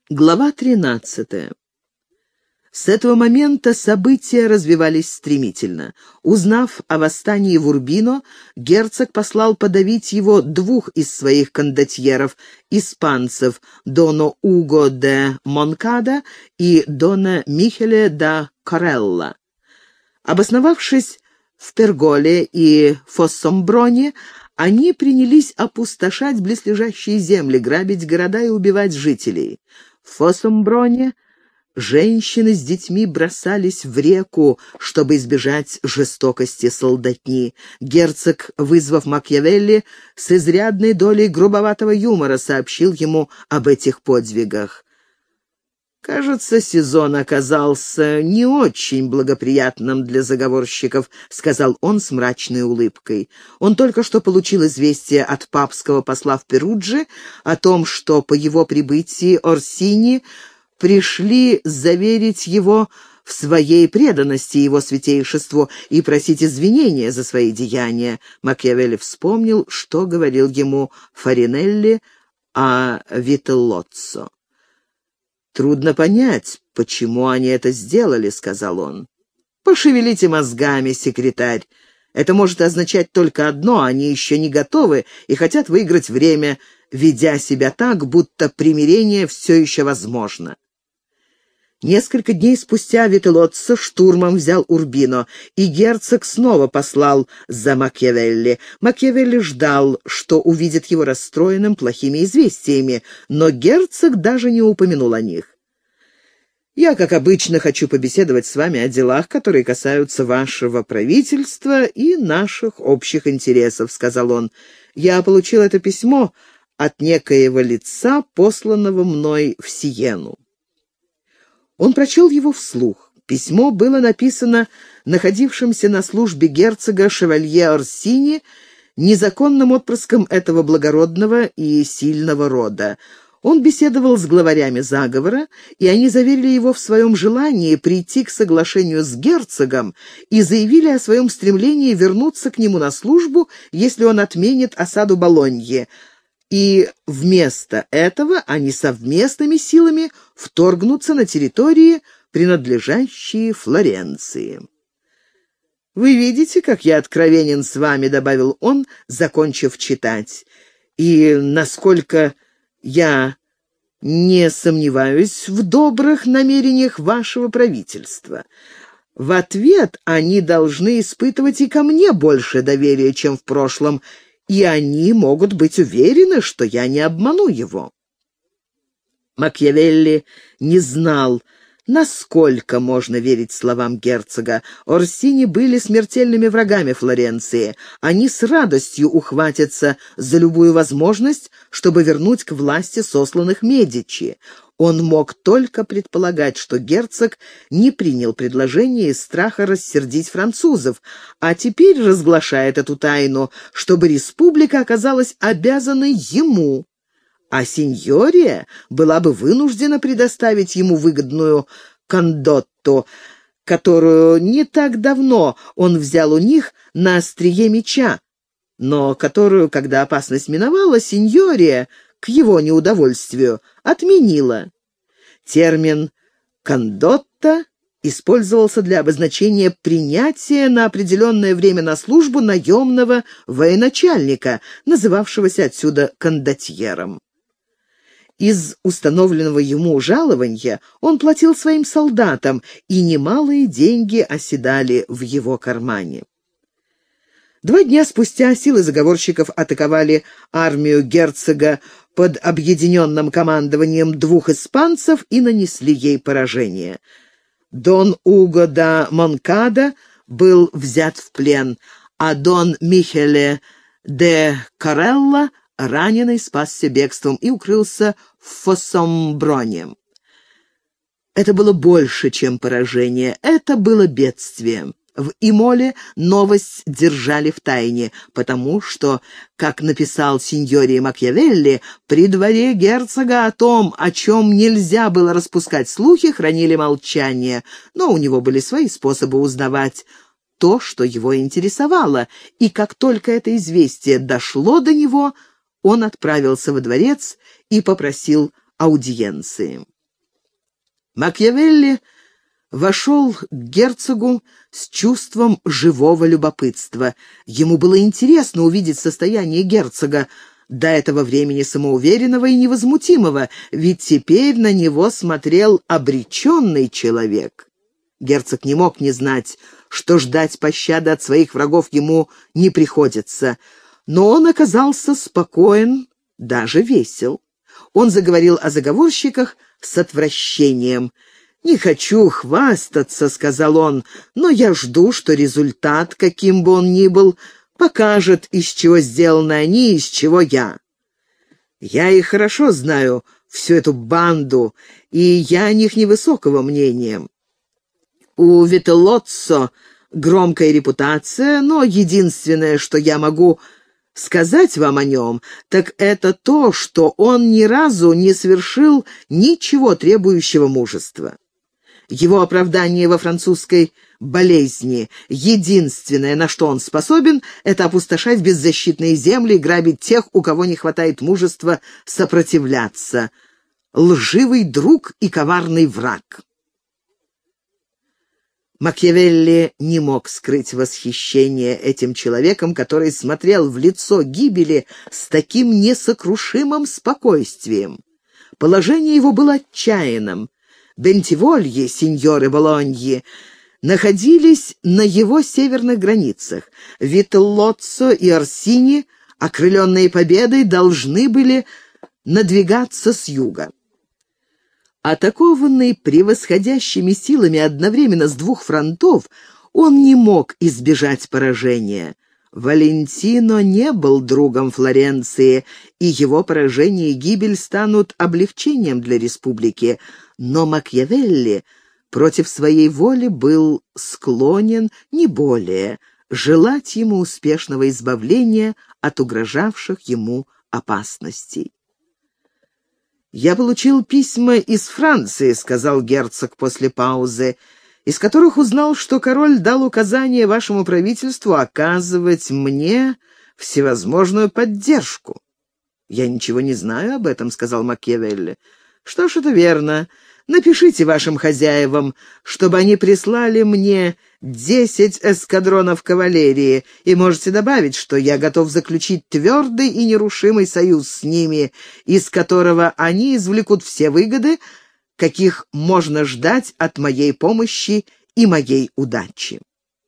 Глава 13. С этого момента события развивались стремительно. Узнав о восстании в Урбино, герцог послал подавить его двух из своих кондотьеров, испанцев, дона Уго де Монкада и дона Михеле да Корелла. Обосновавшись в Перголе и Фоссомброне, они принялись опустошать близлежащие земли, грабить города и убивать жителей. В Фоссомброне женщины с детьми бросались в реку, чтобы избежать жестокости солдатни. Герцог, вызвав Макиавелли, с изрядной долей грубоватого юмора сообщил ему об этих подвигах. «Кажется, сезон оказался не очень благоприятным для заговорщиков», — сказал он с мрачной улыбкой. Он только что получил известие от папского посла в Перудже о том, что по его прибытии Орсини пришли заверить его в своей преданности его святейшеству и просить извинения за свои деяния. Макиавелли вспомнил, что говорил ему Фаринелли о Вителлоццо. «Трудно понять, почему они это сделали», — сказал он. «Пошевелите мозгами, секретарь. Это может означать только одно: они еще не готовы и хотят выиграть время, ведя себя так, будто примирение все еще возможно». Несколько дней спустя Вителлоццо штурмом взял Урбино, и герцог снова послал за Макиавелли. Макиавелли ждал, что увидит его расстроенным плохими известиями, но герцог даже не упомянул о них. «Я, как обычно, хочу побеседовать с вами о делах, которые касаются вашего правительства и наших общих интересов», — сказал он. «Я получил это письмо от некоего лица, посланного мной в Сиену». Он прочел его вслух. Письмо было написано находившимся на службе герцога шевалье Орсини, незаконным отпрыском этого благородного и сильного рода. Он беседовал с главарями заговора, и они заверили его в своем желании прийти к соглашению с герцогом и заявили о своем стремлении вернуться к нему на службу, если он отменит осаду Болоньи. И вместо этого они совместными силами вторгнутся на территории, принадлежащие Флоренции. «Вы видите, как я откровенен с вами», — добавил он, закончив читать, «и насколько я не сомневаюсь в добрых намерениях вашего правительства. В ответ они должны испытывать и ко мне больше доверия, чем в прошлом, и они могут быть уверены, что я не обману его». Макиавелли не знал, насколько можно верить словам герцога. Орсини были смертельными врагами Флоренции. Они с радостью ухватятся за любую возможность, чтобы вернуть к власти сосланных Медичи. Он мог только предполагать, что герцог не принял предложение из страха рассердить французов, а теперь разглашает эту тайну, чтобы республика оказалась обязанной ему, а сеньория была бы вынуждена предоставить ему выгодную кондотту, которую не так давно он взял у них на острие меча, но которую, когда опасность миновала, сеньория, к его неудовольствию, отменила. Термин «кондотта» использовался для обозначения принятия на определенное время на службу наемного военачальника, называвшегося отсюда кондотьером. Из установленного ему жалования он платил своим солдатам, и немалые деньги оседали в его кармане. 2 дня спустя силы заговорщиков атаковали армию герцога под объединенным командованием 2 испанцев и нанесли ей поражение. Дон Уго да Монкада был взят в плен, а дон Михеле де Корелла, раненый, спасся бегством и укрылся в Фоссомброне. Это было больше, чем поражение, это было бедствие. В Имоле новость держали в тайне, потому что, как написал синьория Макиавелли, при дворе герцога о том, о чем нельзя было распускать слухи, хранили молчание, но у него были свои способы узнавать то, что его интересовало, и как только это известие дошло до него, он отправился во дворец и попросил аудиенции. Макиавелли вошел к герцогу с чувством живого любопытства. Ему было интересно увидеть состояние герцога, до этого времени самоуверенного и невозмутимого, ведь теперь на него смотрел обреченный человек. Герцог не мог не знать, что ждать пощады от своих врагов ему не приходится, но он оказался спокоен, даже весел. Он заговорил о заговорщиках с отвращением. «Не хочу хвастаться», — сказал он, — «но я жду, что результат, каким бы он ни был, покажет, из чего сделаны они, из чего я. Я их хорошо знаю, всю эту банду, и я о них невысокого мнения. У Вителлоццо громкая репутация, но единственное, что я могу сказать вам о нем, так это то, что он ни разу не совершил ничего требующего мужества. Его оправдание во французской болезни, единственное, на что он способен, это опустошать беззащитные земли и грабить тех, у кого не хватает мужества сопротивляться. Лживый друг и коварный враг. Макиавелли не мог скрыть восхищение этим человеком, который смотрел в лицо гибели с таким несокрушимым спокойствием. Положение его было отчаянным. Бентивольи, сеньоры Болоньи, находились на его северных границах. Вителлоццо и Орсини, окрыленные победой, должны были надвигаться с юга. Атакованный превосходящими силами одновременно с двух фронтов, он не мог избежать поражения. Валентино не был другом Флоренции, и его поражение и гибель станут облегчением для республики, но Макиавелли против своей воли был склонен, не более, желать ему успешного избавления от угрожавших ему опасностей. «Я получил письма из Франции», — сказал герцог после паузы, «из которых узнал, что король дал указание вашему правительству оказывать мне всевозможную поддержку». «Я ничего не знаю об этом», — сказал Макиавелли. «Что ж, это верно. Напишите вашим хозяевам, чтобы они прислали мне 10 эскадронов кавалерии, и можете добавить, что я готов заключить твердый и нерушимый союз с ними, из которого они извлекут все выгоды, каких можно ждать от моей помощи и моей удачи».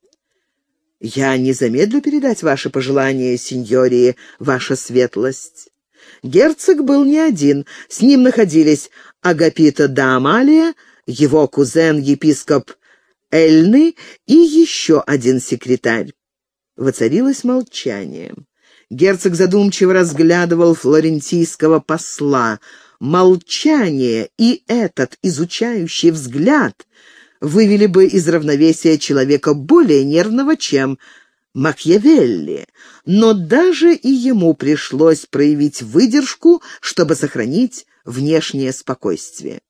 «Я не замедлю передать ваши пожелания, сеньории, ваша светлость». Герцог был не один, с ним находились Агапито да Амалия, его кузен-епископ Эльны и еще один секретарь. Воцарилось молчание. Герцог задумчиво разглядывал флорентийского посла. Молчание и этот изучающий взгляд вывели бы из равновесия человека более нервного, чем Макиавелли, но даже и ему пришлось проявить выдержку, чтобы сохранить внешнее спокойствие.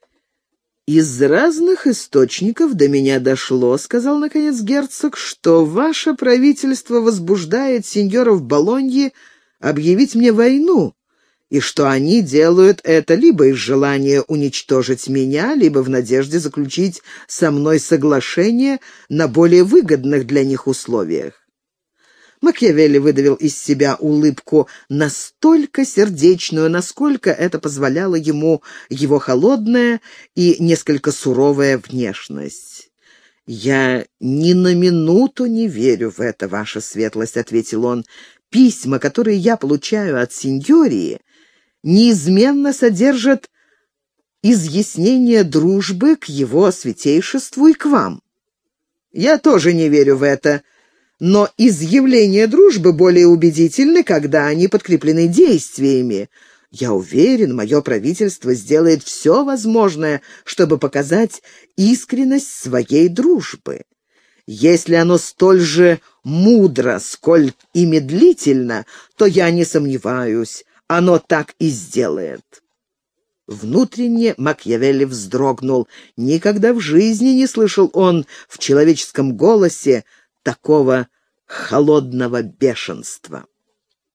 «Из разных источников до меня дошло, — сказал, наконец, герцог, — что ваше правительство возбуждает сеньоров Болоньи объявить мне войну, и что они делают это либо из желания уничтожить меня, либо в надежде заключить со мной соглашение на более выгодных для них условиях». Макиавелли выдавил из себя улыбку настолько сердечную, насколько это позволяла ему его холодная и несколько суровая внешность. «Я ни на минуту не верю в это, ваша светлость», — ответил он. «Письма, которые я получаю от сеньории, неизменно содержат изъяснение дружбы к его святейшеству и к вам». «Я тоже не верю в это. Но изъявления дружбы более убедительны, когда они подкреплены действиями. Я уверен, мое правительство сделает все возможное, чтобы показать искренность своей дружбы. Если оно столь же мудро, сколь и медлительно, то я не сомневаюсь, оно так и сделает». Внутренне Макиавелли вздрогнул. Никогда в жизни не слышал он в человеческом голосе такого холодного бешенства.